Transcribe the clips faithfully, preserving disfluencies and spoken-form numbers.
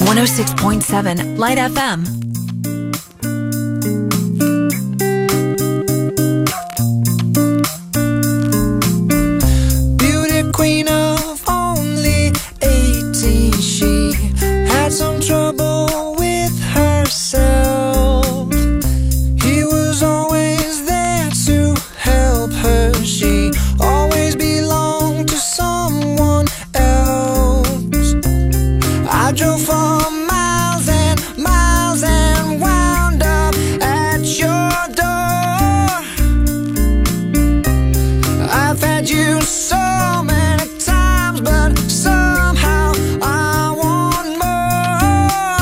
one oh six point seven Light F M. Beauty queen of only eighteen, she had some trouble with herself. He was always there to help her. She always belonged to someone else. I drove for miles and miles and wound up at your door. I've had you so many times, but somehow I want more.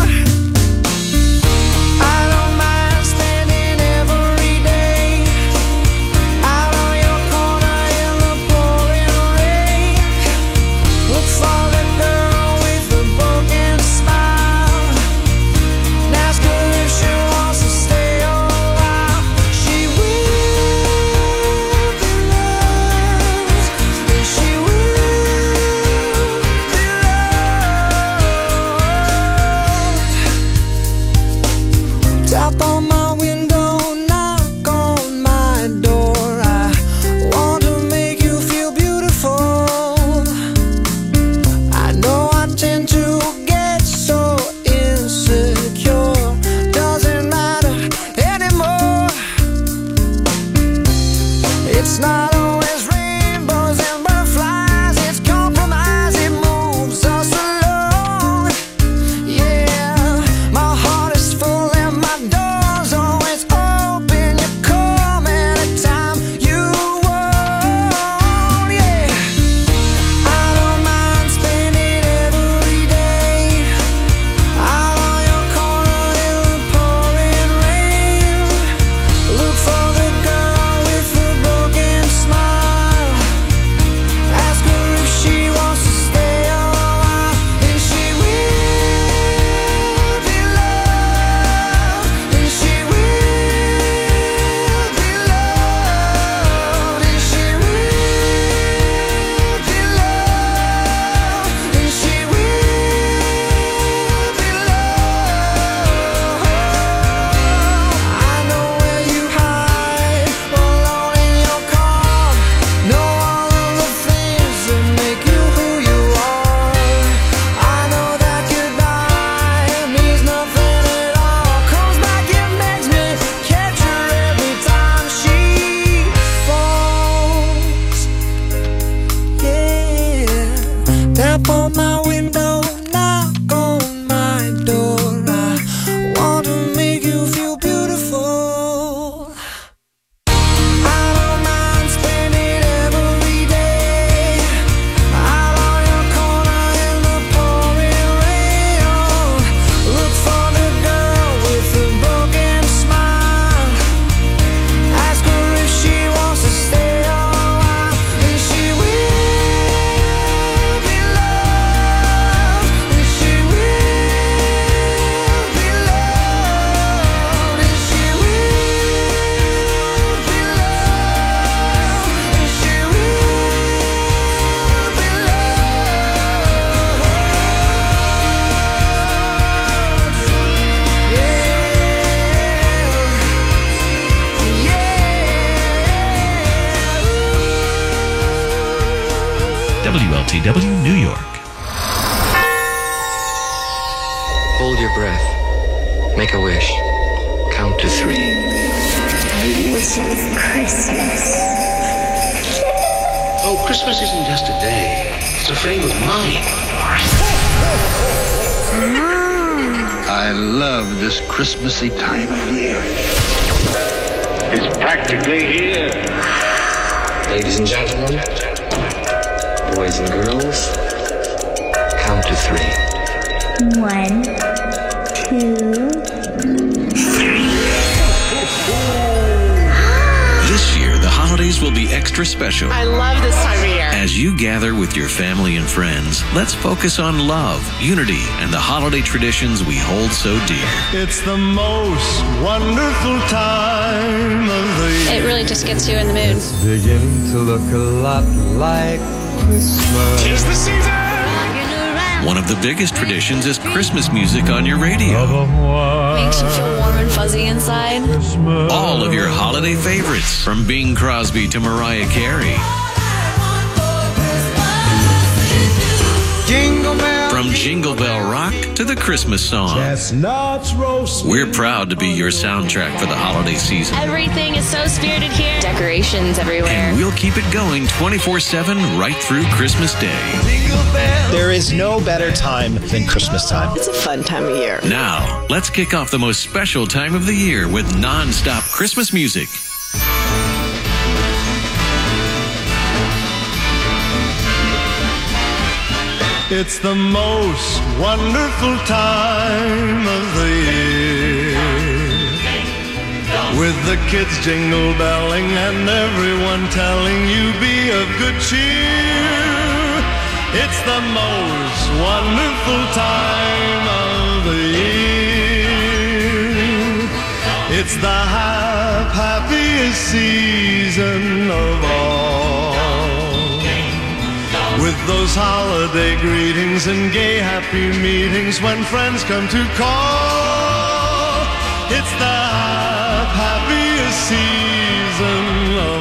I don't mind standing every day out on your corner in the pouring rain. Look for the girl with the broken smile and ask her if she wants to stay a while. She will be loved, and she will be loved. Tap on my window, knock on my door. I want to make you feel beautiful. I know I tend to get so insecure. Doesn't matter anymore. It's not always rainbows and butterflies. It's compromise, it moves us along. Yeah, my heart is full and my door's always open. You come anytime you want. Yeah, I don't mind spending every day out on your corner in the pouring rain. Look for the girl with the broken smile. Ask her if she wants to stay a while, and she will be loved, and she will be loved, and she will be loved, and she will be loved. I know where you hide, alone in your car. Know all of the things that make you who you are. I know that goodbye means nothing at all. Comes back and makes me catch her every time she falls. Yeah, tap on my window, knock on my door. I want to make you feel beautiful. I don't mind spending every day out on your corner in the pouring rain. Look for the girl with the broken smile. Ask her if she wants to stay a while, and she will be loved, and she will be loved, and she will be loved, and she will be W L T W New York. Hold your breath. Make a wish. Count to three. I wish it was Christmas. Oh, Christmas isn't just a day. It's a frame of mind. I love this Christmassy time of year. It's practically here. Ladies and gentlemen, boys and girls, count to three. One, two, This year, the holidays will be extra special. I love this time of year. As you gather with your family and friends, let's focus on love, unity, and the holiday traditions we hold so dear. It's the most wonderful time of the year. It really just gets you in the mood. It's beginning to look a lot like Christmas. Tis the season. Rocking around One of the biggest traditions is Christmas music on your radio. Makes you feel warm and fuzzy inside. All of your holiday favorites, from Bing Crosby to Mariah Carey. Jingle bell, From Jingle Bell Rock to the Christmas song. Chestnuts roast. We're proud to be your soundtrack for the holiday season. Everything is so spirited here. Decorations everywhere. And we'll keep it going twenty-four seven right through Christmas Day. jingle bell. There is no better time than Christmas time. It's a fun time of year. Now, let's kick off the most special time of the year with non-stop Christmas music. It's the most wonderful time of the year, with the kids jingle belling and everyone telling you be of good cheer. It's the most wonderful time of the year. It's the hap- happiest season of all, with those holiday greetings and gay happy meetings when friends come to call. It's the happiest season of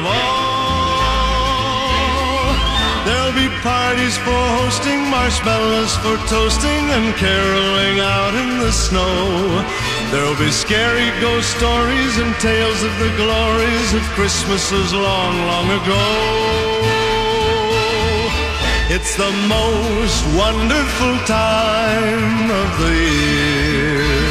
all. There'll be parties for hosting, marshmallows for toasting, and caroling out in the snow. There'll be scary ghost stories and tales of the glories of Christmases long, long ago. It's the most wonderful time of the year.